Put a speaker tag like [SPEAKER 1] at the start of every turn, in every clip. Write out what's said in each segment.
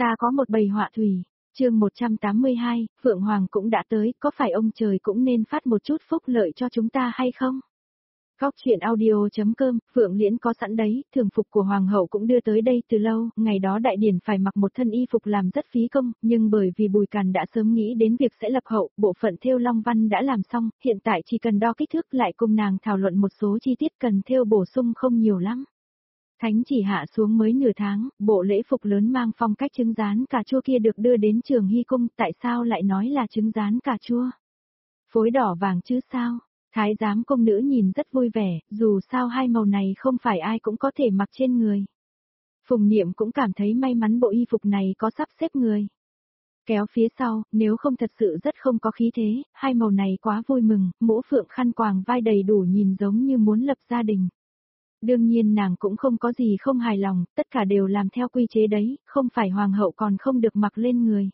[SPEAKER 1] Ta có một bầy họa thủy. Chương 182, Phượng Hoàng cũng đã tới, có phải ông trời cũng nên phát một chút phúc lợi cho chúng ta hay không? Góc chuyện audio.com, Phượng Liễn có sẵn đấy, thường phục của Hoàng hậu cũng đưa tới đây từ lâu, ngày đó đại điển phải mặc một thân y phục làm rất phí công, nhưng bởi vì Bùi Càn đã sớm nghĩ đến việc sẽ lập hậu, bộ phận thêu long văn đã làm xong, hiện tại chỉ cần đo kích thước lại cùng nàng thảo luận một số chi tiết cần thêu bổ sung không nhiều lắm. Thánh chỉ hạ xuống mới nửa tháng, bộ lễ phục lớn mang phong cách trứng rán cà chua kia được đưa đến Trường Hy Cung, tại sao lại nói là trứng rán cà chua? Phối đỏ vàng chứ sao? Thái giám công nữ nhìn rất vui vẻ, dù sao hai màu này không phải ai cũng có thể mặc trên người. Phùng Niệm cũng cảm thấy may mắn bộ y phục này có sắp xếp người. Kéo phía sau, nếu không thật sự rất không có khí thế, hai màu này quá vui mừng, mũ phượng khăn quàng vai đầy đủ nhìn giống như muốn lập gia đình. Đương nhiên nàng cũng không có gì không hài lòng, tất cả đều làm theo quy chế đấy, không phải hoàng hậu còn không được mặc lên người.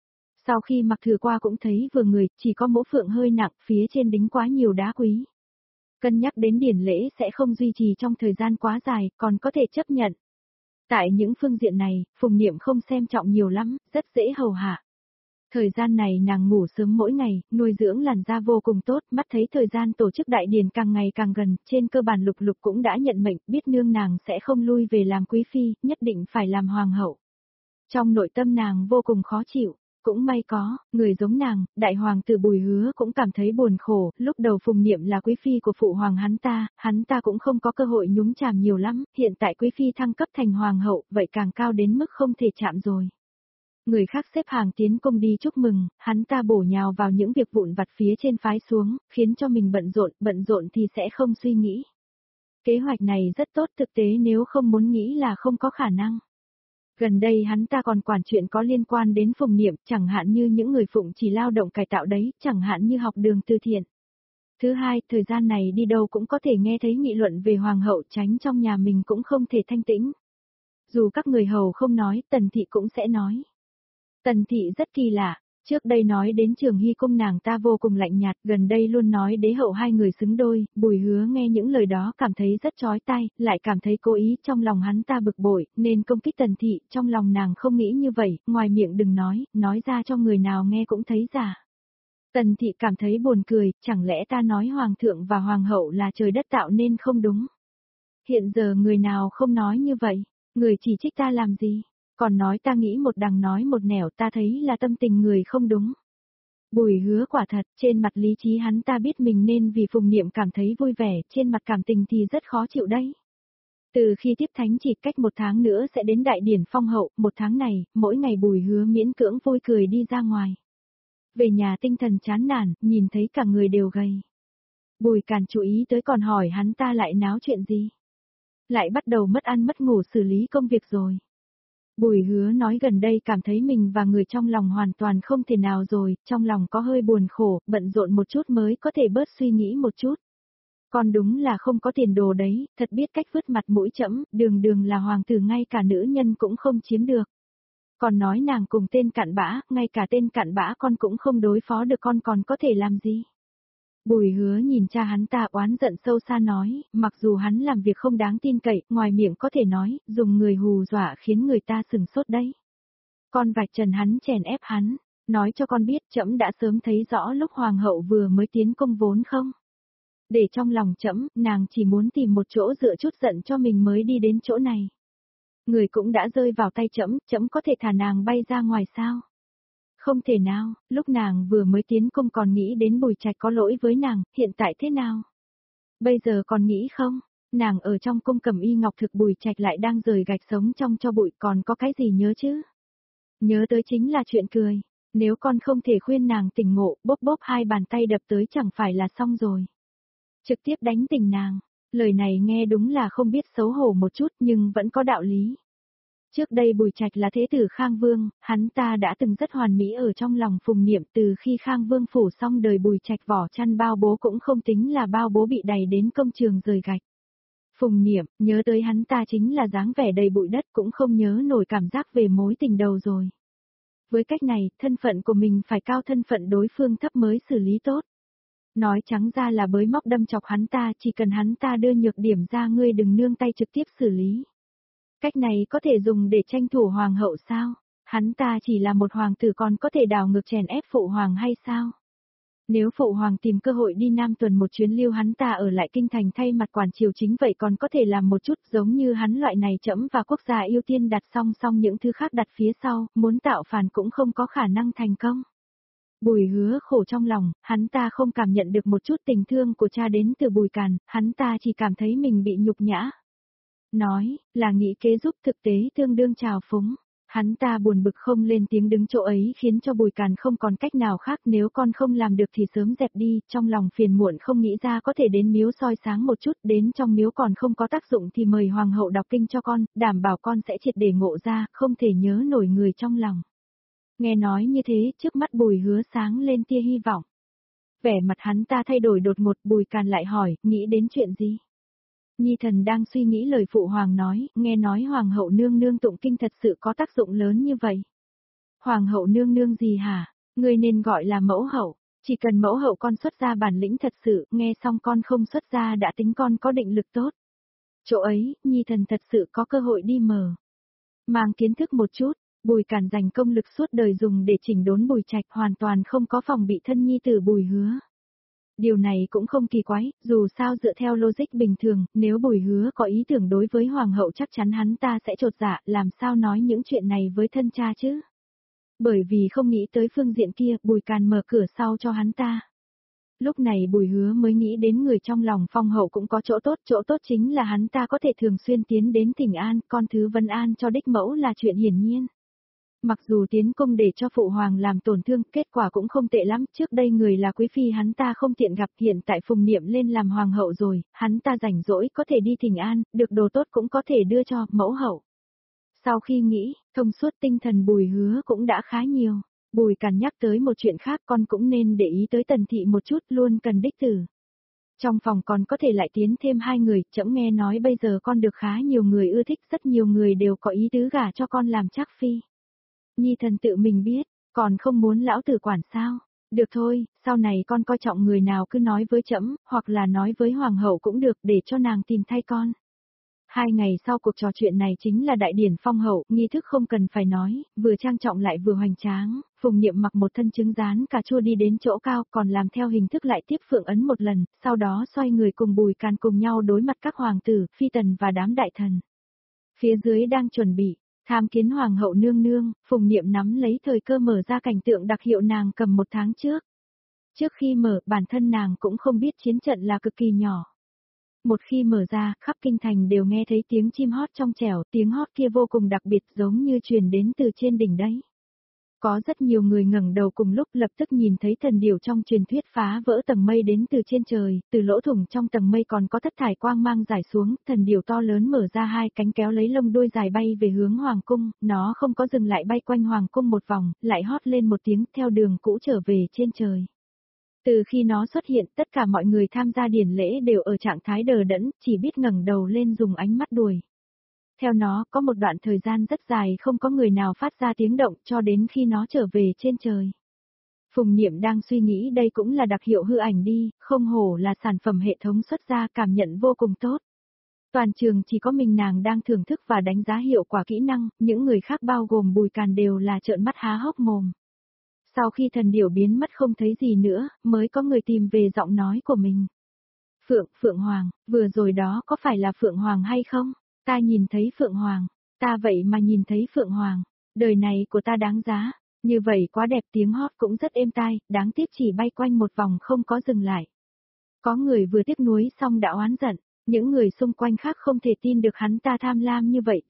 [SPEAKER 1] Sau khi mặc thử qua cũng thấy vừa người, chỉ có mũ phượng hơi nặng, phía trên đính quá nhiều đá quý. Cân nhắc đến điển lễ sẽ không duy trì trong thời gian quá dài, còn có thể chấp nhận. Tại những phương diện này, Phùng Niệm không xem trọng nhiều lắm, rất dễ hầu hạ. Thời gian này nàng ngủ sớm mỗi ngày, nuôi dưỡng làn da vô cùng tốt, mắt thấy thời gian tổ chức đại điển càng ngày càng gần, trên cơ bản Lục Lục cũng đã nhận mệnh, biết nương nàng sẽ không lui về làm quý phi, nhất định phải làm hoàng hậu. Trong nội tâm nàng vô cùng khó chịu, cũng may có, người giống nàng, đại hoàng tử Bùi Hứa cũng cảm thấy buồn khổ, lúc đầu Phùng Niệm là quý phi của phụ hoàng hắn ta cũng không có cơ hội nhúng chàm nhiều lắm, hiện tại quý phi thăng cấp thành hoàng hậu, vậy càng cao đến mức không thể chạm rồi. Người khác xếp hàng tiến cung đi chúc mừng, hắn ta bổ nhào vào những việc vụn vặt phía trên phái xuống, khiến cho mình bận rộn thì sẽ không suy nghĩ. Kế hoạch này rất tốt, thực tế nếu không muốn nghĩ là không có khả năng. Gần đây hắn ta còn quản chuyện có liên quan đến Phùng Niệm, chẳng hạn như những người phụng chỉ lao động cải tạo đấy, chẳng hạn như học đường từ thiện. Thứ hai, thời gian này đi đâu cũng có thể nghe thấy nghị luận về hoàng hậu, tránh trong nhà mình cũng không thể thanh tĩnh. Dù các người hầu không nói, Tần Thị cũng sẽ nói. Tần Thị rất kỳ lạ, trước đây nói đến Trường Hy Cung nàng ta vô cùng lạnh nhạt, gần đây luôn nói đế hậu hai người xứng đôi, Bùi Hứa nghe những lời đó cảm thấy rất chói tai, lại cảm thấy cố ý, trong lòng hắn ta bực bội, nên công kích Tần Thị, trong lòng nàng không nghĩ như vậy, ngoài miệng đừng nói ra cho người nào nghe cũng thấy giả. Tần Thị cảm thấy buồn cười, chẳng lẽ ta nói hoàng thượng và hoàng hậu là trời đất tạo nên không đúng? Hiện giờ người nào không nói như vậy, người chỉ trích ta làm gì? Còn nói ta nghĩ một đằng nói một nẻo, ta thấy là tâm tình người không đúng. Bùi Hứa quả thật, trên mặt lý trí hắn ta biết mình nên vì Phùng Niệm cảm thấy vui vẻ, trên mặt cảm tình thì rất khó chịu đấy. Từ khi tiếp thánh chỉ cách 1 tháng nữa sẽ đến đại điển phong hậu, 1 tháng này, mỗi ngày Bùi Hứa miễn cưỡng vui cười đi ra ngoài. Về nhà tinh thần chán nản, nhìn thấy cả người đều gầy. Bùi Càn chú ý tới còn hỏi hắn ta lại náo chuyện gì. Lại bắt đầu mất ăn mất ngủ xử lý công việc rồi. Bùi Hứa nói gần đây cảm thấy mình và người trong lòng hoàn toàn không thể nào rồi, trong lòng có hơi buồn khổ, bận rộn một chút mới có thể bớt suy nghĩ một chút. Còn đúng là không có tiền đồ đấy, thật biết cách vứt mặt mũi trẫm, đường là hoàng tử ngay cả nữ nhân cũng không chiếm được. Còn nói nàng cùng tên cặn bã, ngay cả tên cặn bã con cũng không đối phó được, con còn có thể làm gì? Bùi Hứa nhìn cha hắn ta oán giận sâu xa nói, mặc dù hắn làm việc không đáng tin cậy, ngoài miệng có thể nói, dùng người hù dọa khiến người ta sừng sốt đấy. Con vạch trần hắn, chèn ép hắn, nói cho con biết trẫm đã sớm thấy rõ lúc hoàng hậu vừa mới tiến cung vốn không. Để trong lòng trẫm, nàng chỉ muốn tìm một chỗ dựa chút giận cho mình mới đi đến chỗ này. Người cũng đã rơi vào tay trẫm, trẫm có thể thả nàng bay ra ngoài sao? Không thể nào, lúc nàng vừa mới tiến cung còn nghĩ đến Bùi Trạch có lỗi với nàng, hiện tại thế nào? Bây giờ còn nghĩ không? Nàng ở trong cung cầm y ngọc thực, Bùi Trạch lại đang rời gạch sống trong cho bụi, còn có cái gì nhớ chứ? Nhớ tới chính là chuyện cười, nếu con không thể khuyên nàng tỉnh ngộ, bóp 2 bàn tay đập tới chẳng phải là xong rồi. Trực tiếp đánh tỉnh nàng, lời này nghe đúng là không biết xấu hổ một chút nhưng vẫn có đạo lý. Trước đây Bùi Trạch là thế tử Khang Vương, hắn ta đã từng rất hoàn mỹ ở trong lòng Phùng Niệm, từ khi Khang Vương phủ xong đời Bùi Trạch vỏ chăn bao bố cũng không tính là bao bố bị đày đến công trường rời gạch. Phùng Niệm, nhớ tới hắn ta chính là dáng vẻ đầy bụi đất, cũng không nhớ nổi cảm giác về mối tình đầu rồi. Với cách này, thân phận của mình phải cao, thân phận đối phương thấp mới xử lý tốt. Nói trắng ra là bới móc đâm chọc hắn ta, chỉ cần hắn ta đưa nhược điểm ra ngươi đừng nương tay trực tiếp xử lý. Cách này có thể dùng để tranh thủ hoàng hậu sao? Hắn ta chỉ là một hoàng tử còn có thể đảo ngược chèn ép phụ hoàng hay sao? Nếu phụ hoàng tìm cơ hội đi Nam Tuần một chuyến lưu hắn ta ở lại kinh thành thay mặt quản triều chính vậy còn có thể làm một chút giống như hắn loại này trẫm và quốc gia ưu tiên đặt song song những thứ khác đặt phía sau, muốn tạo phản cũng không có khả năng thành công. Bùi Hứa khổ trong lòng, hắn ta không cảm nhận được một chút tình thương của cha đến từ Bùi Càn, hắn ta chỉ cảm thấy mình bị nhục nhã. Nói, là nghĩ kế giúp thực tế tương đương trào phúng. Hắn ta buồn bực không lên tiếng đứng chỗ ấy khiến cho Bùi Càn không còn cách nào khác nếu con không làm được thì sớm dẹp đi, trong lòng phiền muộn không nghĩ ra có thể đến miếu soi sáng một chút, đến trong miếu còn không có tác dụng thì mời hoàng hậu đọc kinh cho con, đảm bảo con sẽ triệt để ngộ ra, không thể nhớ nổi người trong lòng. Nghe nói như thế, trước mắt Bùi Hứa sáng lên tia hy vọng. Vẻ mặt hắn ta thay đổi đột ngột, Bùi Càn lại hỏi, nghĩ đến chuyện gì? Nhi thần đang suy nghĩ lời phụ hoàng nói, nghe nói hoàng hậu nương nương tụng kinh thật sự có tác dụng lớn như vậy. Hoàng hậu nương nương gì hả? Người nên gọi là mẫu hậu, chỉ cần mẫu hậu con xuất ra bản lĩnh thật sự, nghe xong con không xuất ra đã tính con có định lực tốt. Chỗ ấy, Nhi thần thật sự có cơ hội đi mở. Mang kiến thức một chút, Bùi Càn dành công lực suốt đời dùng để chỉnh đốn Bùi Trạch hoàn toàn không có phòng bị thân nhi tử Bùi Hứa. Điều này cũng không kỳ quái, dù sao dựa theo logic bình thường, nếu Bùi Hứa có ý tưởng đối với hoàng hậu chắc chắn hắn ta sẽ chột dạ, làm sao nói những chuyện này với thân cha chứ? Bởi vì không nghĩ tới phương diện kia, Bùi Càn mở cửa sau cho hắn ta. Lúc này Bùi Hứa mới nghĩ đến người trong lòng phong hậu cũng có chỗ tốt chính là hắn ta có thể thường xuyên tiến đến Thỉnh An, con thứ Vân An cho đích mẫu là chuyện hiển nhiên. Mặc dù tiến công để cho phụ hoàng làm tổn thương, kết quả cũng không tệ lắm, trước đây người là quý phi hắn ta không tiện gặp, hiện tại Phùng Niệm lên làm hoàng hậu rồi, hắn ta rảnh rỗi có thể đi Thỉnh An, được đồ tốt cũng có thể đưa cho mẫu hậu. Sau khi nghĩ, thông suốt tinh thần Bùi Hứa cũng đã khá nhiều. Bùi Càn nhắc tới một chuyện khác, con cũng nên để ý tới Tần thị một chút, luôn cần đích tử. Trong phòng còn có thể lại tiến thêm 2 người, trẫm nghe nói bây giờ con được khá nhiều người ưa thích, rất nhiều người đều có ý tứ gả cho con làm trác phi. Nhi thần tự mình biết, còn không muốn lão tử quản sao? Được thôi, sau này con coi trọng người nào cứ nói với trẫm, hoặc là nói với hoàng hậu cũng được để cho nàng tìm thay con. 2 ngày sau cuộc trò chuyện này chính là đại điển phong hậu, nghi thức không cần phải nói, vừa trang trọng lại vừa hoành tráng, Phùng Niệm mặc một thân trứng rán cà chua đi đến chỗ cao còn làm theo hình thức lại tiếp phượng ấn một lần, sau đó xoay người cùng Bùi Càn cùng nhau đối mặt các hoàng tử, phi tần và đám đại thần. Phía dưới đang chuẩn bị tham kiến hoàng hậu nương nương, Phùng Niệm nắm lấy thời cơ mở ra cảnh tượng đặc hiệu nàng cầm 1 tháng trước. Trước khi mở, bản thân nàng cũng không biết chiến trận là cực kỳ nhỏ. Một khi mở ra, khắp kinh thành đều nghe thấy tiếng chim hót trong trẻo, tiếng hót kia vô cùng đặc biệt giống như truyền đến từ trên đỉnh đấy. Có rất nhiều người ngẩng đầu cùng lúc lập tức nhìn thấy thần điểu trong truyền thuyết phá vỡ tầng mây đến từ trên trời, từ lỗ thủng trong tầng mây còn có thất thải quang mang rải xuống, thần điểu to lớn mở ra 2 cánh kéo lấy lông đuôi dài bay về hướng hoàng cung, nó không có dừng lại bay quanh hoàng cung một vòng, lại hót lên một tiếng theo đường cũ trở về trên trời. Từ khi nó xuất hiện, tất cả mọi người tham gia điển lễ đều ở trạng thái đờ đẫn, chỉ biết ngẩng đầu lên dùng ánh mắt đuổi. Theo nó, có một đoạn thời gian rất dài không có người nào phát ra tiếng động cho đến khi nó trở về trên trời. Phùng Niệm đang suy nghĩ đây cũng là đặc hiệu hư ảnh đi, không hổ là sản phẩm hệ thống xuất ra cảm nhận vô cùng tốt. Toàn trường chỉ có mình nàng đang thưởng thức và đánh giá hiệu quả kỹ năng, những người khác bao gồm Bùi Càn đều là trợn mắt há hốc mồm. Sau khi thần điểu biến mất không thấy gì nữa, mới có người tìm về giọng nói của mình. Phượng Hoàng, vừa rồi đó có phải là Phượng Hoàng hay không? Ta nhìn thấy Phượng Hoàng, ta vậy mà nhìn thấy Phượng Hoàng, đời này của ta đáng giá, như vậy quá đẹp, tiếng hót cũng rất êm tai, đáng tiếc chỉ bay quanh một vòng không có dừng lại. Có người vừa tiếc nuối xong đã oán giận, những người xung quanh khác không thể tin được hắn ta tham lam như vậy,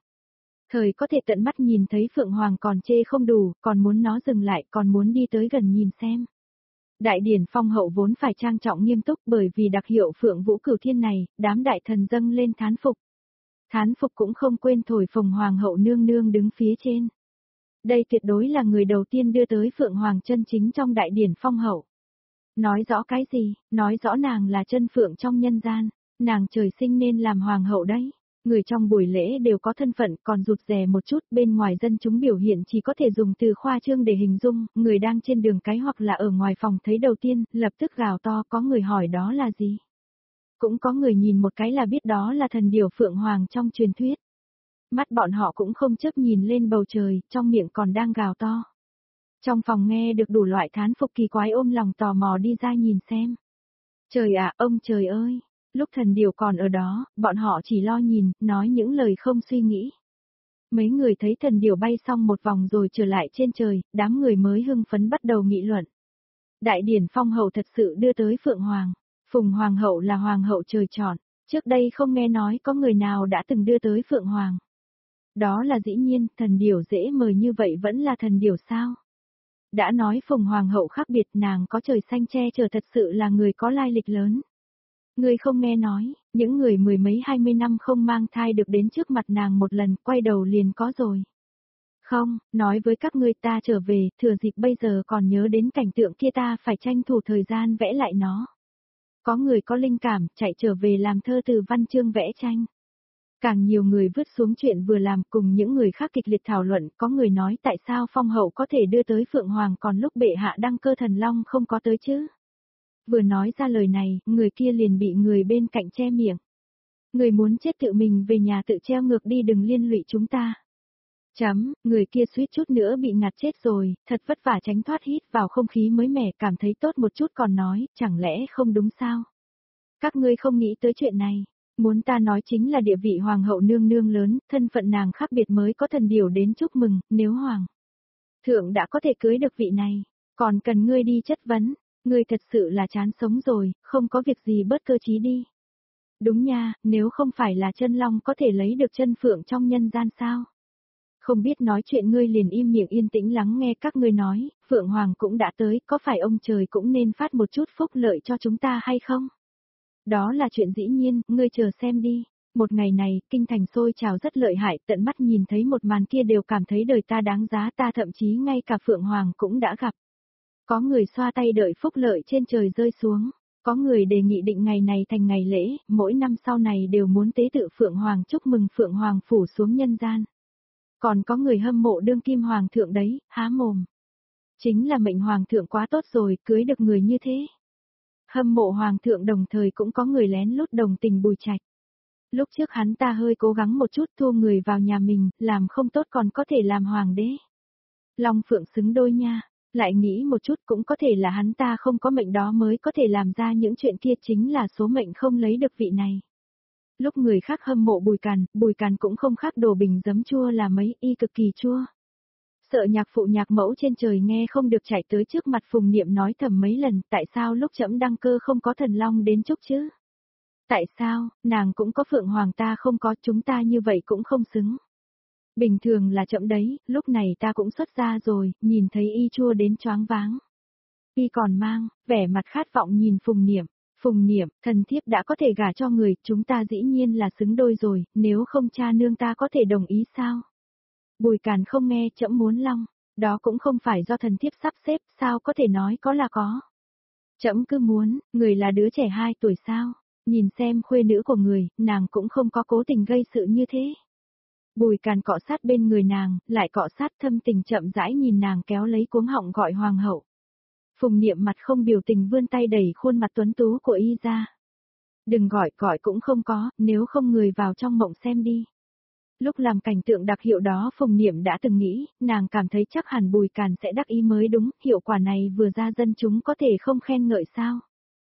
[SPEAKER 1] thời có thể tận mắt nhìn thấy Phượng Hoàng còn chê không đủ, còn muốn nó dừng lại, còn muốn đi tới gần nhìn xem. Đại điển phong hậu vốn phải trang trọng nghiêm túc bởi vì đặc hiệu Phượng Vũ Cửu Thiên này, đám đại thần dâng lên thán phục. Thán phục cũng không quên thổi phồng hoàng hậu nương nương đứng phía trên. Đây tuyệt đối là người đầu tiên đưa tới Phượng Hoàng chân chính trong đại điển phong hậu. Nói rõ cái gì? Nói rõ nàng là chân phượng trong nhân gian, nàng trời sinh nên làm hoàng hậu đấy. Người trong buổi lễ đều có thân phận còn rụt rè một chút, bên ngoài dân chúng biểu hiện chỉ có thể dùng từ khoa trương để hình dung, người đang trên đường cái hoặc là ở ngoài phòng thấy đầu tiên, lập tức gào to, có người hỏi đó là gì. Cũng có người nhìn một cái là biết đó là thần điểu Phượng Hoàng trong truyền thuyết. Mắt bọn họ cũng không chớp nhìn lên bầu trời, trong miệng còn đang gào to. Trong phòng nghe được đủ loại thán phục kỳ quái ôm lòng tò mò đi ra nhìn xem. Trời ạ, ông trời ơi! Lúc thần điểu còn ở đó, bọn họ chỉ lo nhìn, nói những lời không suy nghĩ. Mấy người thấy thần điểu bay xong một vòng rồi trở lại trên trời, đám người mới hưng phấn bắt đầu nghị luận. Đại điển phong hậu thật sự đưa tới Phượng Hoàng. Phùng Hoàng hậu là Hoàng hậu trời chọn. Trước đây không nghe nói có người nào đã từng đưa tới Phượng Hoàng. Đó là dĩ nhiên, thần điểu dễ mời như vậy vẫn là thần điểu sao? Đã nói Phùng Hoàng hậu khác biệt, nàng có trời xanh che chở, thật sự là người có lai lịch lớn. Người không nghe nói, những người mười mấy 20 năm không mang thai được đến trước mặt nàng một lần, quay đầu liền có rồi. Không, nói với các ngươi ta trở về, thừa dịp bây giờ còn nhớ đến cảnh tượng kia ta phải tranh thủ thời gian vẽ lại nó. Có người có linh cảm, chạy trở về làm thơ từ văn chương vẽ tranh. Càng nhiều người vứt xuống chuyện vừa làm, cùng những người khác kịch liệt thảo luận, có người nói tại sao phong hậu có thể đưa tới Phượng Hoàng còn lúc bệ hạ đăng cơ thần long không có tới chứ. Vừa nói ra lời này, người kia liền bị người bên cạnh che miệng. Người muốn chết tự mình về nhà tự treo ngược đi, đừng liên lụy chúng ta. Người kia suýt chút nữa bị ngạt chết rồi, thật vất vả tránh thoát hít vào không khí mới mẻ, cảm thấy tốt một chút còn nói, chẳng lẽ không đúng sao? Các ngươi không nghĩ tới chuyện này. Muốn ta nói chính là địa vị hoàng hậu nương nương lớn, thân phận nàng khác biệt mới có thần điểu đến chúc mừng, nếu hoàng thượng đã có thể cưới được vị này, còn cần ngươi đi chất vấn, ngươi thật sự là chán sống rồi, không có việc gì bớt cơ trí đi. Đúng nha, nếu không phải là chân long có thể lấy được chân phượng trong nhân gian sao? Không biết nói chuyện ngươi liền im miệng yên tĩnh lắng nghe các ngươi nói, Phượng Hoàng cũng đã tới, có phải ông trời cũng nên phát một chút phúc lợi cho chúng ta hay không? Đó là chuyện dĩ nhiên, ngươi chờ xem đi. Một ngày này, kinh thành sôi trào rất lợi hại, tận mắt nhìn thấy một màn kia đều cảm thấy đời ta đáng giá, ta thậm chí ngay cả Phượng Hoàng cũng đã gặp. Có người xoa tay đợi phúc lợi trên trời rơi xuống. Có người đề nghị định ngày này thành ngày lễ, mỗi năm sau này đều muốn tế tự Phượng Hoàng chúc mừng Phượng Hoàng phủ xuống nhân gian. Còn có người hâm mộ đương kim hoàng thượng đấy, há mồm. Chính là mệnh hoàng thượng quá tốt rồi, cưới được người như thế. Hâm mộ hoàng thượng đồng thời cũng có người lén lút đồng tình Bùi Trạch. Lúc trước hắn ta hơi cố gắng một chút thu người vào nhà mình, làm không tốt còn có thể làm hoàng đế. Long Phượng xứng đôi nha, lại nghĩ một chút cũng có thể là hắn ta không có mệnh đó mới có thể làm ra những chuyện kia, chính là số mệnh không lấy được vị này. Lúc người khác hâm mộ Bùi Càn cũng không khác đồ bình giấm chua là mấy, y cực kỳ chua. Sợ nhạc phụ nhạc mẫu trên trời nghe không được chạy tới trước mặt Phùng Niệm nói thầm mấy lần, tại sao lúc trẫm đăng cơ không có thần long đến chúc chứ? Tại sao, nàng cũng có Phượng Hoàng ta không có, chúng ta như vậy cũng không xứng. Bình thường là trẫm đấy, lúc này ta cũng xuất ra rồi, nhìn thấy y chua đến choáng váng. Y còn mang, vẻ mặt khát vọng nhìn Phùng Niệm, thần thiếp đã có thể gả cho người, chúng ta dĩ nhiên là xứng đôi rồi, nếu không cha nương ta có thể đồng ý sao? Bùi Càn không nghe, trẫm muốn long, đó cũng không phải do thần thiếp sắp xếp, sao có thể nói có là có. Trẫm cứ muốn, người là đứa trẻ 2 tuổi sao, nhìn xem khuê nữ của người, nàng cũng không có cố tình gây sự như thế. Bùi Càn cọ sát bên người nàng, lại cọ sát thâm tình chậm rãi nhìn nàng kéo lấy cuống họng gọi hoàng hậu. Phùng Niệm mặt không biểu tình vươn tay đẩy khuôn mặt tuấn tú của y ra. Đừng gọi cũng không có, nếu không người vào trong mộng xem đi. Lúc làm cảnh tượng đặc hiệu đó Phùng Niệm đã từng nghĩ, nàng cảm thấy chắc hẳn Bùi Càn sẽ đắc ý mới đúng, hiệu quả này vừa ra dân chúng có thể không khen ngợi sao.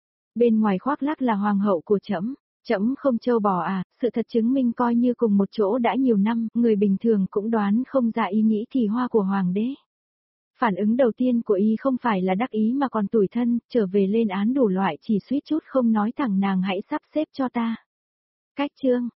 [SPEAKER 1] Bên ngoài khoác lác là hoàng hậu của trẫm không trâu bò à, sự thật chứng minh coi như cùng một chỗ đã nhiều năm, người bình thường cũng đoán không ra ý nghĩ kỳ hoa của hoàng đế. Phản ứng đầu tiên của y không phải là đắc ý mà còn tủi thân, trở về lên án đủ loại chỉ suýt chút không nói thẳng nàng hãy sắp xếp cho ta. Cách chương